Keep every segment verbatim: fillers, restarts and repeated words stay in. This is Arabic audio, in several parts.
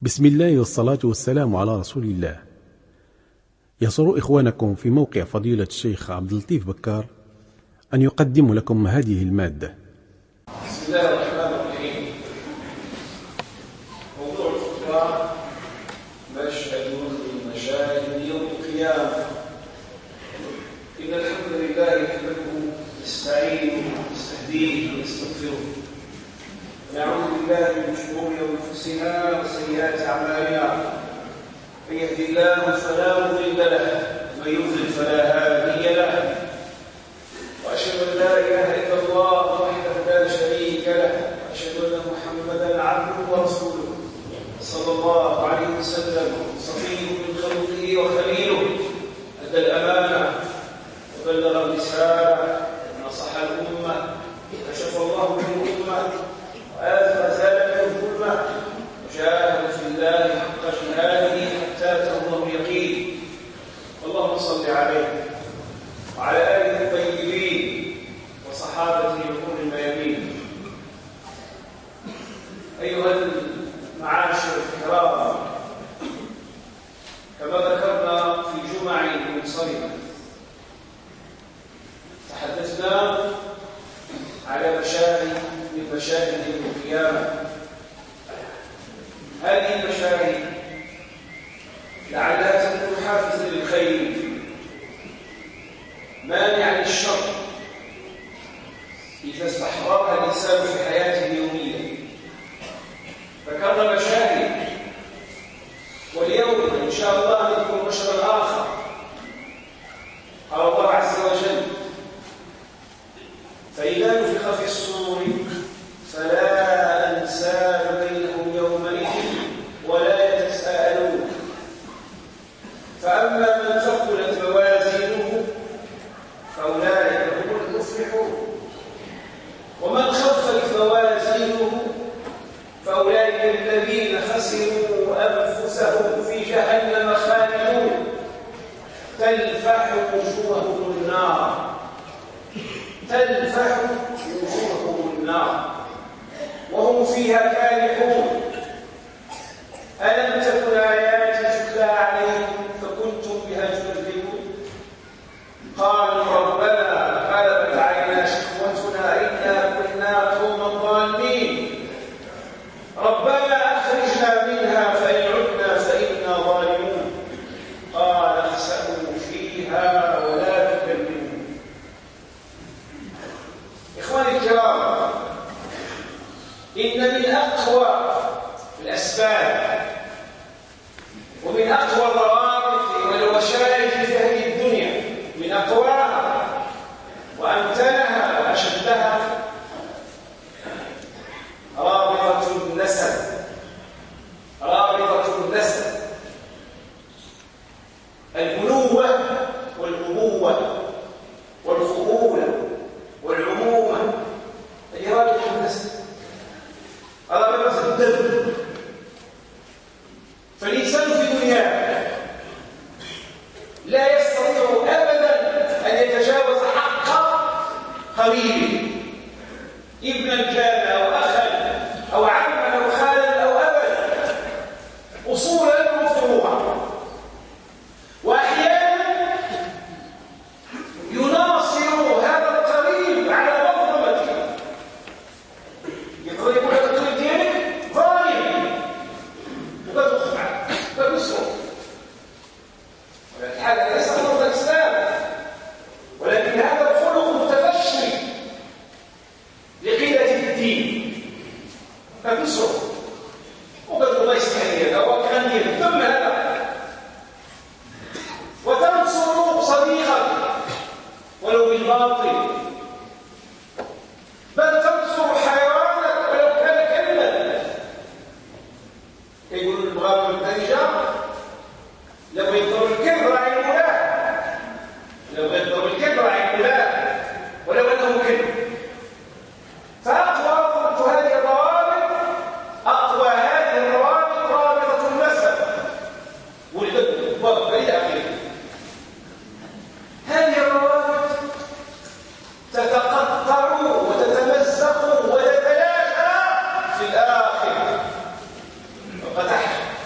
بسم الله والصلاة والسلام على رسول الله. يسر إخوانكم في موقع فضيلة الشيخ عبد اللطيف بكار أن يقدم لكم هذه المادة. بسم الله الرحمن الرحيم. موضوع الخطبة مشهد من مشاهد يوم القيامة. إن الحمد لله نحمده نستعينه ونستهديه ونستغفره ونعوذ بالله من شرور أنفسنا وسيئات أعمالنا. من يهد الله فلا مضل له ومن يضلل فلا هادي له، وأشهد أن لا إله إلا الله وحده لا شريك له، وأشهد أن محمدا عبده ورسوله صلى الله عليه وسلم، صفيه من خلقه وخليله، أدى الأمانة وبلغ الرسالة ونصح الأمة وكشف الله به الأمة وآزال به الظلمة وجاهد في الله حق جهاده حتى أتاه اليقين. اللهم صل عليه وعلى آله الطيبين وصحابته الغر الميامين. أيها المعاشر الكرام، كما ذكرنا في جمع منصرمة تحدثنا على مشاهد من مشاهد يوم القيامة. هذه المشاهد لعلها تكون حافزا للخير مانعا للشر إذا استحضرها الإنسان في حياته اليومية. ذكرنا مشاهد، واليوم إن شاء الله نذكر مشهدا آخر. قال الله عز وجل: فإذا نفخ في الصور فلا أنساب بينهم يومئذ ولا يتساءلون، فأما من ثقلت موازينه فأولئك هم المفلحون، ومن خفت موازينه فأولئك الذين خسروا أنفسهم في جهنم خالدون تلفح وجوههم النار تلفح وجوههم النار وهم فيها كالحون. ألم تكن آياتي تتلى عليكم فكنتم بها تكذبون؟ قالوا ربنا غلبت علينا شقوتنا إنا كنا قوما ضالين، ربنا أخرجنا منها فإن عدنا فإنا ظالمون. قال اخسئوا فيها ولا تكلمون. إخواني الكرام، إن من أقوى الأسباب ومن أقوى الروابط والوشائج في هذه الدنيا، من أقواها وأمتنها وأشدها، رابطة النسب. رابطة النسب، البنوة والأبوة والخؤولة والعمومة، هذه رابطة النسب، رابطة الدم. فالإنسان في دنياه لا يستطيع أبدا أن يتجاوز حق قريبه، ابنا كان أو أخا أو عما أو خالا أو أبدا، أصولا وفروعا. وأحيانا يناصر هذا القريب على مظلمته، يقول يقول هذا القريب ديالك ظالم وقد أخفع وقد أسرع. ولكن هذا ليس فرض الإسلام، ولكن هذا خلق متفشي لقلة الدين. قد أسرع وقد الله يستحيي هذا وكان يهتم هذا، وتنصر صديقك ولو بالباطل، بل تنصر حيوانك ولو كان كلبا. يقولون البغاوة الدارجة لو يضرب الكلب راعي المولاه، لو يضرب الكلب راعي المولاه ولو انه كلب. فاقوى هذه الروابط، اقوى هذه الروابط رابطه النسب والابن والاب الى اخره. هذه الروابط تتقطع وتتمزق وتتلاشى في الاخر. وقد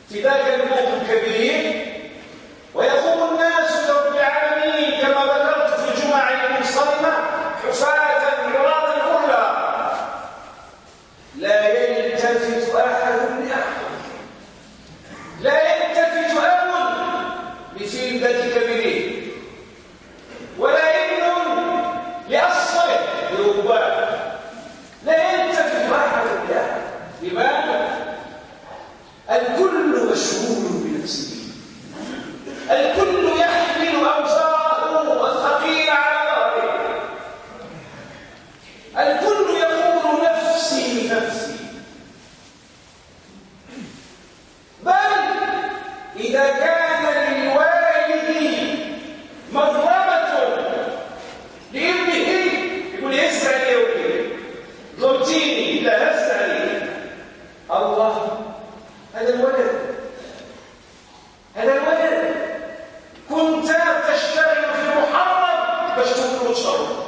في ذاك الموت الكبير ويقوم الناس لرب العالمين كما ذكرت في الجمع المنصرمة حفاة عراة غرلا لا يلتفت أحد لأحد لا يلتفت أب لفلذة كبيره ولا ابن لأصله لرباه لا يلتفت أحد لأحد. لماذا؟ الكل مشغول بنفسه الكل يحمل أوزاره الثقيلة على ظهره الكل يقول نفسي نفسي بل إذا كان للوالد مظلمة لابنه يقول يهز عليه وليه ظلمتيني لا هز عليه الله هذا الولد هذا الولد كنت تشتغل في المحرم باش تكون شر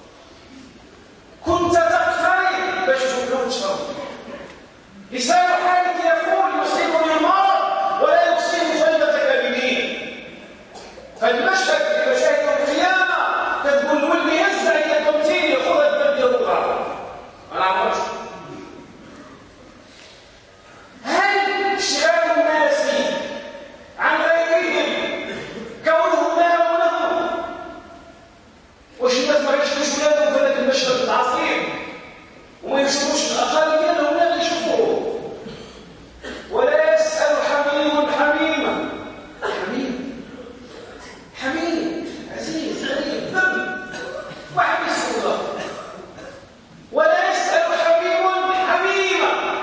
كنت تقترب باش تكون شر لسان حالك يقول يصيبني المرض ولا يصيب فلذة كبدين فالمشهد في مشاهد القيامة تقول ولي يزع يقمتين ياخذ البلد يوقع انا عمرت هل شغال الناس عن غيرهم كونهم لا ولهم واش الناس ما يشوفوش ولادهم في هذاك المشهد العظيم وما يشوفوش الاقل منهم لا يشوفوه ولا يسأل حميم حميما حميم حميم عزيز غريب ذنب واحد يسأل الله ولا يسأل حميم حميما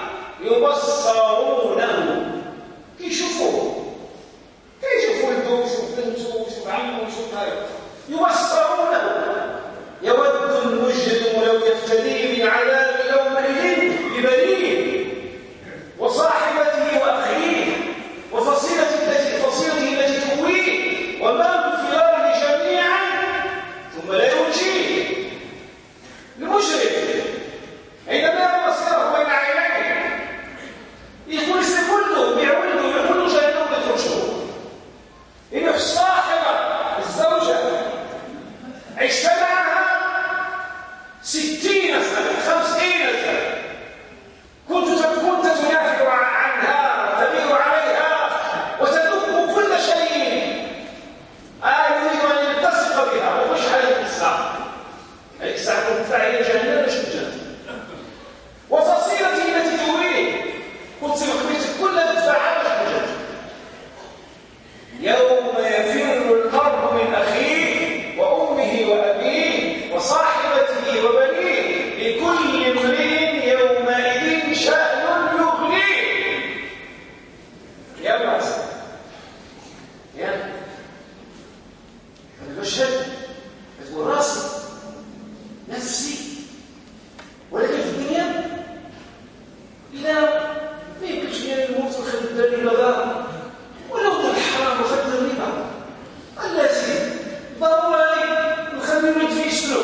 يبصرونه كيشوفوه كيشوفوا ولده ويشوف بنته ويشوف عمه ويشوف هاي يبصرونه يود المجرم لو يفتدي من عذاب يومئذ ببنيه وصاحبته واخيه وفصيلته التي فصيلته التي تؤويه ومن في الارض جميعا ثم لا ينجيه المجرم عندما يرى مصيره بين عينيه يقول كله بيعولوا يقولوا جايين ويخرجوا إنه صاحبة الزوجة عشت معها ستين سنة خمسين سنة كنت كنت تدافع عنها وتبيع عليها وتذوق كل شيء آه يريد أن يلتصق بها ومش على الإسلام الإسلام فاعل جهنم مش الجنة وفصيلتي التي تريد كنت مخبيت كل دفاعات الجنة يوم يفر المرء من أخيه وأمه وأبيه وصاحبته وبنيه لكل امرئ يومئذ شأن يغنيه يا بأس يا المشهد تقول راسي نفسي ولكن في الدنيا إذا ما يمكنش لي الموت وخذ الدليل لغا ولو ضل الحرام وخذ الربا التي ضروري نخلي الولد في يسلو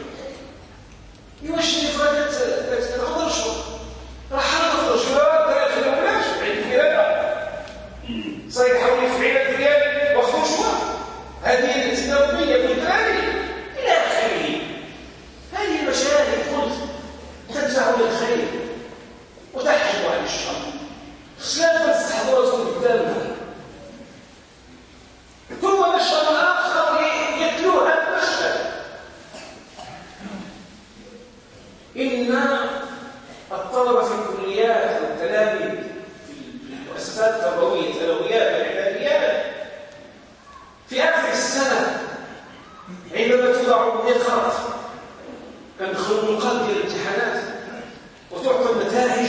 يوشني في غاية ناخذ رشوة راه حرام ناخذ رشوة داخل الولاش بعيد الكلابة صايد حولي في عينة ديال واخذ رشوة هذه التنوبية بالدراري إلى آخره هذه المشاهد قلت تدفع للخير وتحجب عن الشر خلافا تستحضرتهم قدامها ثم مشهد آخر يتلوها المشهد إن الطلبة في الكليات والتلاميذ في المؤسسات التربوية الثانويات والإعداديات في آخر السنة عندما توضع النقاط كندخلوا النقاط ديال الامتحانات وتعطى النتائج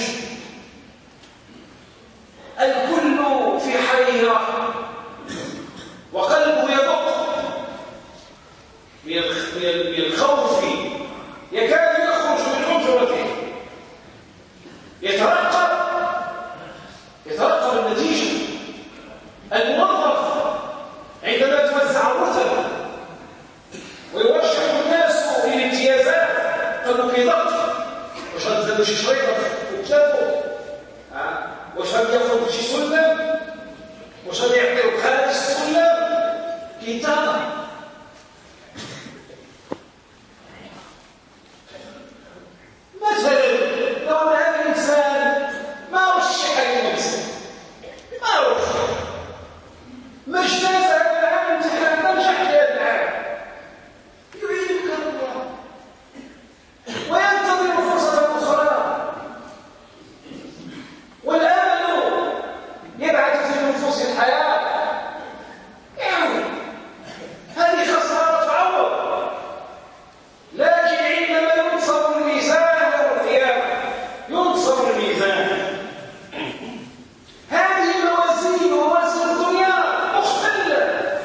الكل في حيرة وقلبه يدق من الخوف يكاد يخرج من حجرته يترقب يترقب النتيجة الموظف عندما توزع الرتب ويرشح الناس للامتيازات قالوا في ضغط واش غتزادوا شي شريطه وكتابه واش غادي ياخذ شي سلم الحياة. يعني هذه خسارة تعوض. لكن عندما ينصب الميزان يوم القيامة، ينصب الميزان، هذه الموازين وموازين الدنيا مختلة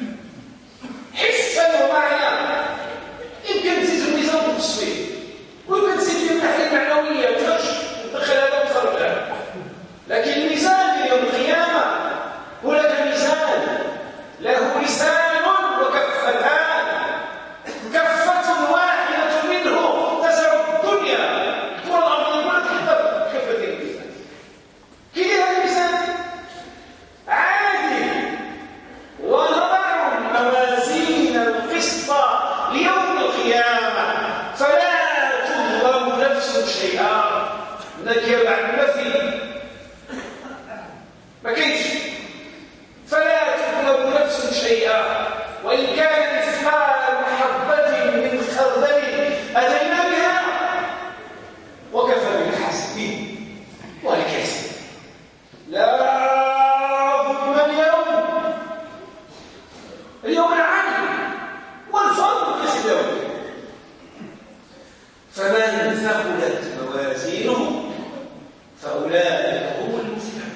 حسا ومعنى. يمكن تزيد الميزان بالتصوير، ويمكن تزيد من الناحية المعنوية وتخش تدخل هذا وتخرج هذا. لكن الميزان يوم القيامة هناك ميزان له لسان وكفتان، كفة واحدة منه تزع الدنيا والأرض ولا تحضر كفة الميزان. كيف هذا الميزان؟ عادل. ونضع الموازين القسط ليوم القيامة فلا تظلم نفس شيئا. نكر عن النفي ما كاينش. فلا تظلم نفس شيئا وإن كان مثقال حبة من خردل أتينا بها وكفى بالحاسبين. والكاسب لا ظلم اليوم. اليوم العدل والفضل كسب يوم. فمن ثقلت موازينه فأولئك هم المفلحون.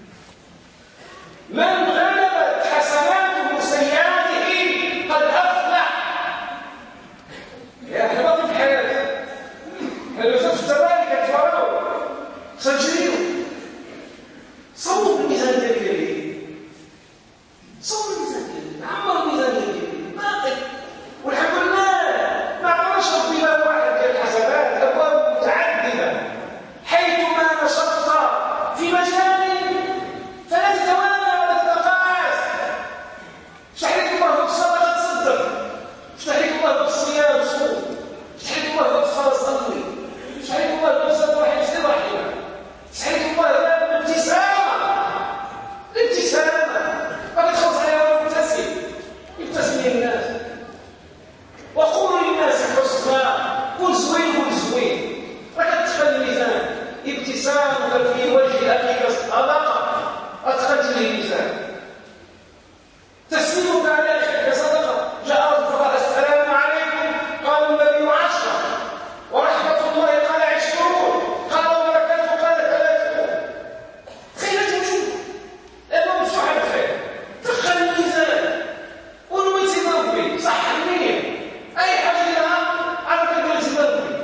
من غلبت حسناته سيئاته قد أفلح. يا أحباب الحياة، لو شفت ذلك تفرغوا سجلوا صوت الميزان الكبير، صوت الميزان الكبير، عمر الميزان الكبير باقي. والحمد لله ما عرفش باب واحد ديال الحسنات، أبواب متعددة. حيثما نشطت في مجال فلا تتوانى ولا تتقاعس. افتح لك الله بالصدقة تصدق، افتح لك الله بالصيام صوم، افتح لك الله بالصلاة صلي، افتح لك الله بالصلاة واحد يفطر رحمة، افتح لك الله بالابتسامة. الابتسامة ما تخلص عليها مبتسم، ابتسم للناس وقولوا للناس حسنا، كن زوين كن زوين. راك تدخل الميزان. ابتسامك في وجه أخيك صدقة أدخلت لي الميزان. تسليمك على أخيك صدقة. جاء رجل فقال السلام عليكم، قال النبي عشرة، ورحمة الله قال عشرون، قال وبركاته قال ثلاثون. خير تشوف لأنه مفتوح على الخير. دخل الميزان ونويت ربي صح النية، أي حاجة لها عرفت نويت ربي.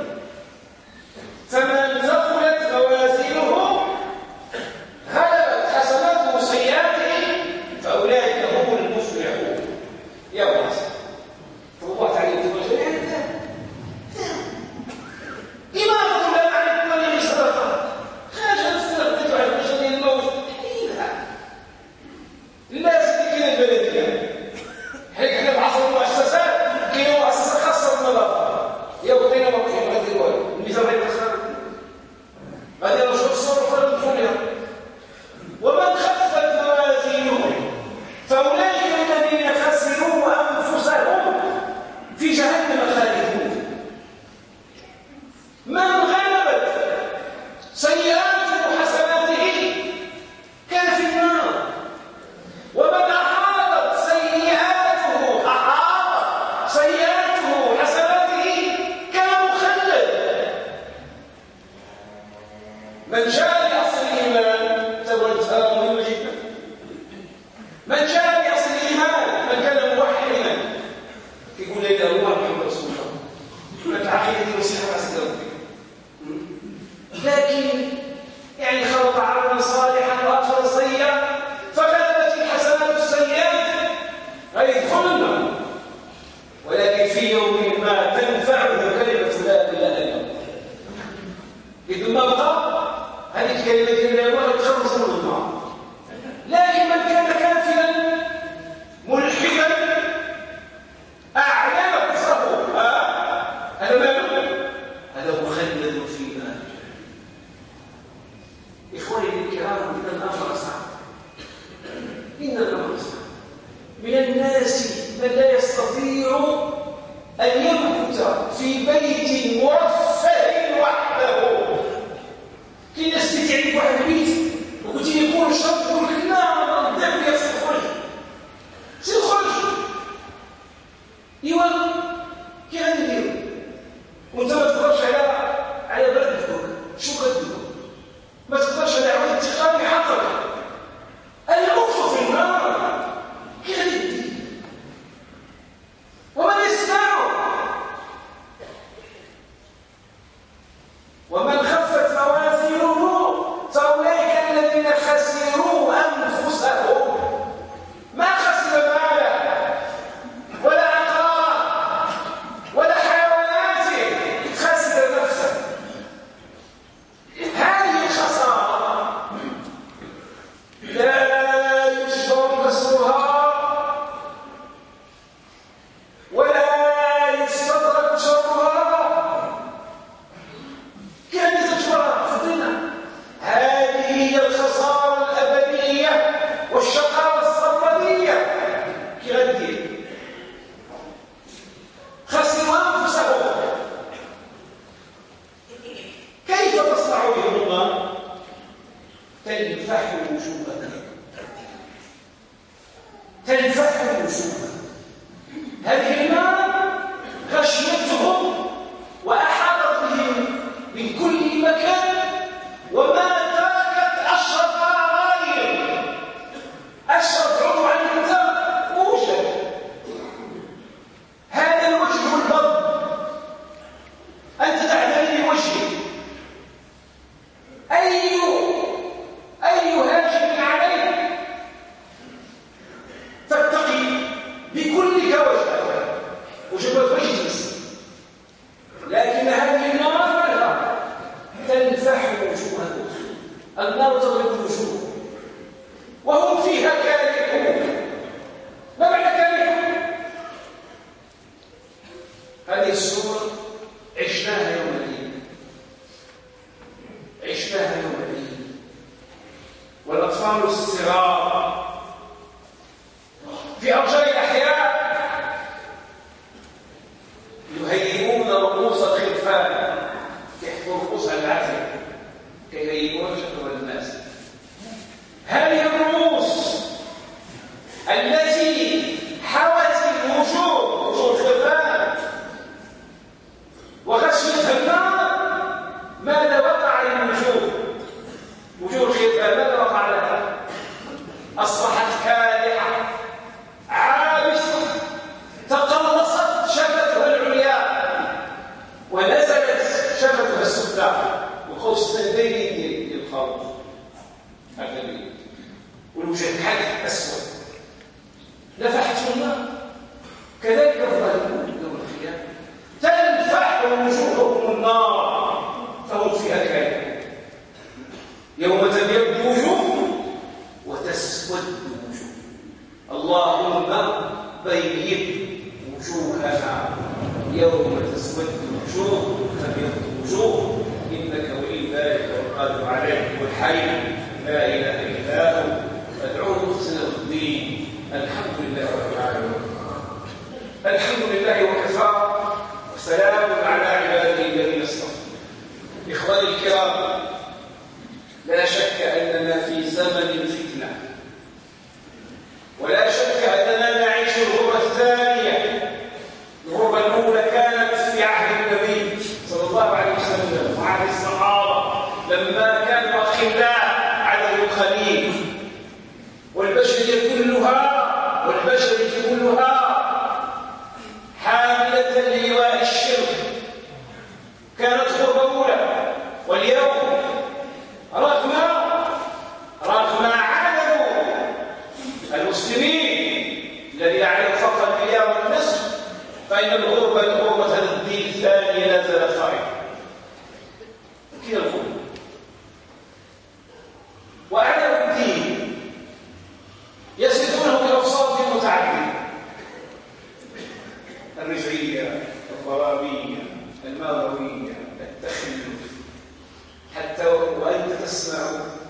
فمن ثقلت موازينه غلبت حسناته سيئاته فأولئك هم المفلحون. يا ناس الله تعالى يقول إمارة لا عن الطريق صدقة خارج الصدقة عن وجه الموت. لا سكين البلدية حيث احنا بعصر المؤسسات كاينه مؤسسة خاصة بالنظافة. يا بغينا ما بغينا غادي والو الميزان غادي يخسر غادي نشوف الصرف ولا الدنيا. ومن خفت موازينه فأولئك الذين خسروا أنفسهم في جهنم خالدون. من غلبت سيئاته حسناته كان في النار، ومن أحاطت سيئاته أحاطت سيئاته حسناته كان مخلد. من جاء بأصل الإيمان تقول مسألة مهمة جدا. من جاء بأصل الإيمان من كان موحدا يقول لا إله إلا الله محمد رسول الله، من العقيدة والصحة والسلام. لكن يعني خلط عملا صالحا وآخر سيئا فغلبت الحسنات السيئات غيدخلن، ولكن في يوم ما تنفعه كلمة لا إله إلا الله. إذ ما بقى هذه الكلمة لا إله تخلص من النار. لكن من كان كافرا ملحدا أعلم كفره هذا ما هذا مخلد في النار. إخواني الكرام، إن الأمر صعب، إن الأمر صعب. من الناس من لا يستطيع أن يمكث في بيت مرفه وحده. كي الناس تعرف واحد البيت وقلت لي يكون شرط يقول لك لا نضرب وجوههم. هذه النار غشيتهم وأحاطت بهم من كل مكان، وما تركت أشرف أعضائهم. أشرف عضو عندك موجب، هذا الوجه البر، أنت تعتني بوجهك. أي أي هاجم عليك فاتقي بكلك وجهك، وجبت وجه جنس. لكن هذه النار مالها تنفح وجوههم، النار تضرب الوجوه وهم فيها كارهون. ما معنى كارهون؟ هذه الصورة عشناها يوم العيد، عشناها يوم العيد. والأطفال الصغار في أرجاء الأحياء يهيئون رؤوس الخلفان، يحفظوا رؤوسها العافية كي يهيئون شكوى الناس. هذه الرؤوس التي حوت الوجوه، وجوه الخلفان، وغشيتها النار، ماذا وقع للوجوه؟ وجوه الخلفان ماذا وقع لها؟ أصبحت كالحة عابسة، تقلصت شفتها العليا ونزلت شفتها السفلى، وقوس اليدين ديال الخروف هكذا، والوجه الحد أسود نفحته النار. كذلك الظالمون يوم القيامة تنفح وجوههم النار فهم فيها كالحة. يوم تبيض وجوه وتسود وجوه. اللهم بيض وجوهنا يوم تسود وجوه تبيض وجوه، إنك ولي ذلك والقادر عليه والحي لا إله إلا هو. أدعوه مخلصا الدين. الحمد لله رب العالمين. الحمد لله وكفى، وسلام على عباده الذين اصطفى. إخواني الكرام، لا شك أننا في زمن فتنة، ولا شك أننا نعيش الغربة الثانية. الغربة الأولى كانت في عهد النبي صلى الله عليه وسلم وعهد الصحابة، لما كانوا أخلاء عدد قليل، والبشرية كلها والبشرية كلها حاملة لواء الشرك. كانت غربة أولى. واليوم رغم رغم عدد المسلمين الذي يعرف فقط المليار والنصف، فإن الغربة الغربة هذا الدين الثاني لا زالت خائفة. كذا الغربة وأعداء الدين يصفونه بأوصاف متعددة: الرجعية، الضرابية، الماضوية، التخلف، حتى وأنت تسمع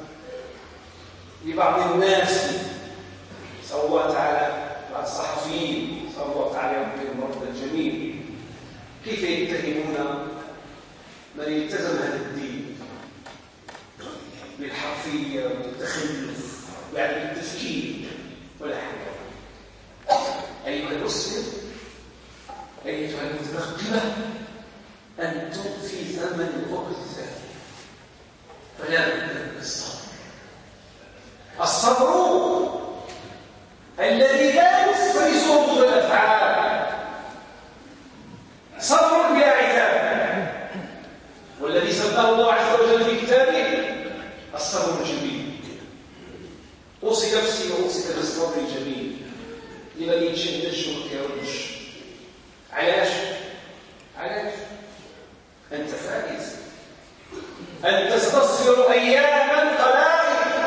لبعض الناس صلى الله تعالى بعض الصحفيين صلى الله تعالى يوم الرد الجميل كيف يتهمون من التزم هذا الدين بالحرفية والتخلف، يعني بالتفكير ولا حاجة. أيها المسلم، أيتها المتنقبة، أنتم في زمن الوقت الثاني، فلا بد من الصبر. الصبر الذي لا يفرزه ضد الأفعال، صبر بلا عتاب، والذي سماه الله عز وجل في كتابه الصبر الجميل. أوصي نفسي وأوصيك بالصبر الجميل لمن يشد الشرك يرش. علاش؟ علاش؟ أنت فائز، أن تستصبر أياما قلائل.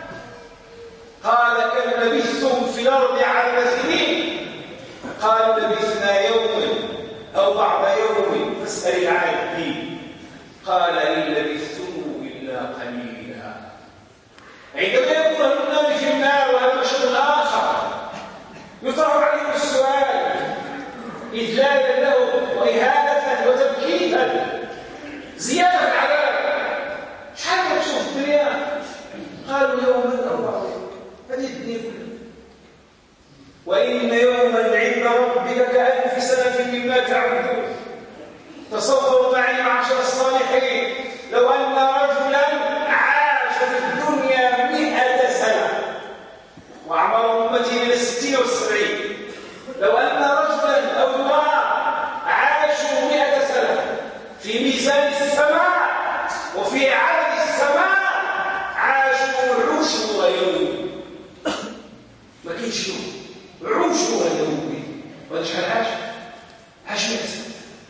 قال كم لبثتم في الأرض عدد سنين؟ قال لبثنا يوما أو بعض يوم فاسأل العادين. قال إن لبثتم إلا قليلا. عندما يكون النار في النار وهذا شيء آخر يطرح عليه السؤال إذلالا له وإهانة وتبكيتا، زيادة العذاب. شحال تشوف الدنيا؟ قالوا يوما أو بعض يوم. هذه الدنيا كلها وإن يوما عند ربك كألف سنة مما تعبدون. تصوروا معي معشر الصالحين لو أن رجلا عاش في الدنيا مئة سنة وأعمار أمته من الستين والسبعين، لو أن رجلا أو امرأة عاشوا مئة سنة في ميزان السماء وفي عدد السماء عاشوا عشر يوم. ما كاينش يوم، عشر يوم. وهذا شحال عاش؟ عاش مئة سنة.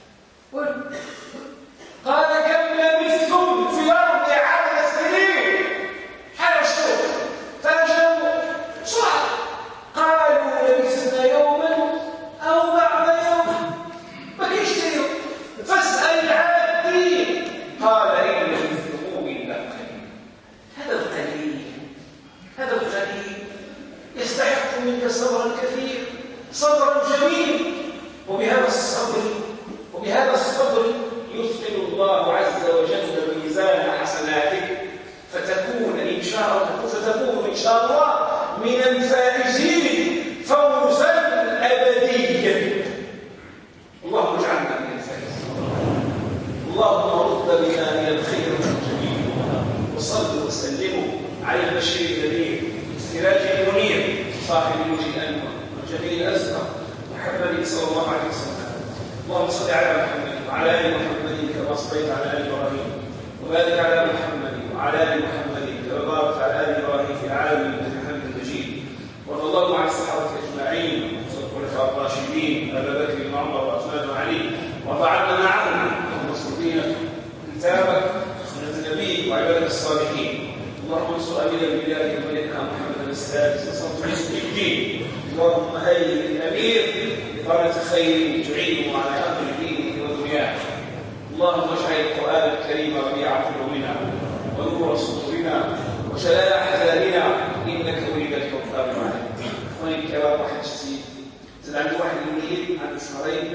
قال كم لبثتم في الأرض عدد السنين؟ حال الشهور. فأجابوا سؤال، قالوا لبثنا يوما أو بعض يوم. ما كاينش يوم، فاسأل العادين. قال إن لبثتم إلا قليلا. هذا القليل، هذا القليل يستحق منك صبرا كثير، صبرا جميل. وبهذا الصبر وبهذا الصبر يثقل الله عز وجل ميزان حسناتك، فتكون إن شاء الله فتكون إن شاء الله من الفائزين فوزا أبديا. اللهم اجعلنا من الفائزين. اللهم رد بنا إلى الخير والجميل، وصلوا وسلموا على البشير النذير السراج المنير صاحب الوجه الأنور والجميل الأزهر محمد صلى الله عليه وسلم. اللهم صل على محمد وعلى ال محمد كما صليت على ال ابراهيم، وبارك على محمد وعلى ال محمد كما باركت على ال ابراهيم في العالمين انك حميد مجيد. وارض اللهم عن الصحابه اجمعين والخلفاء الراشدين ابي بكر وعمر وعثمان وعلي، وارض عنا معهم المصلين كتابك سنه نبيك وعبادك الصالحين. اللهم انصر امير البلاد الملك محمد السادس وصلت حزب الدين. اللهم هيئ الامير بطانة خير تعينه على امر دينه ودنياه. اللهم اجعل القران الكريم ربيع قلوبنا ونور صدورنا وجلاء احزاننا انك ولي ذلك والقادر عليه. اخواني الكرام، واحد الشيء زاد عنده واحد المريض عنده شهرين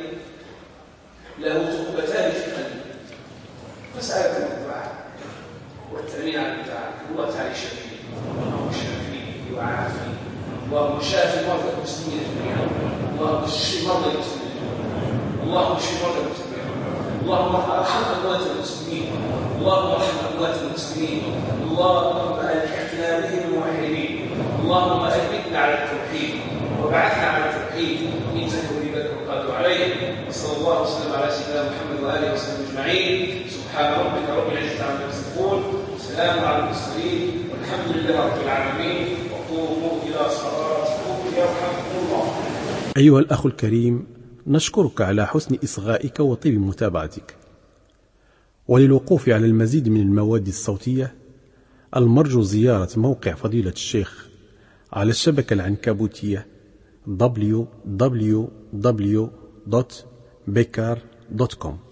له ثقبتان في قلبه، مساله الدعاء والتامين على الدعاء. الله تعالى يشفيه، اللهم شافيه وعافيه، اللهم شافي مرضى المسلمين جميعا، اللهم اشف مرضى المسلمين، اللهم اشف مرضى المسلمين، اللهم ارحم اموات المسلمين، اللهم ارحم اموات المسلمين، اللهم الحقنا بهم الموحدين، اللهم اثبتنا على التوحيد وابعثنا على التوحيد انك ولي ذلك والقادر عليه. وصلى الله وسلم على سيدنا محمد واله وصحبه اجمعين. سبحان ربك رب العزه عما يصفون، وسلام على المرسلين، والحمد لله رب العالمين. وقوموا الى صلاتكم يرحمكم الله. أيها الأخ الكريم، نشكرك على حسن إصغائك وطيب متابعتك. وللوقوف على المزيد من المواد الصوتية المرجو زيارة موقع فضيلة الشيخ على الشبكة العنكبوتية دبليو دبليو دبليو دوت بيكار دوت كوم.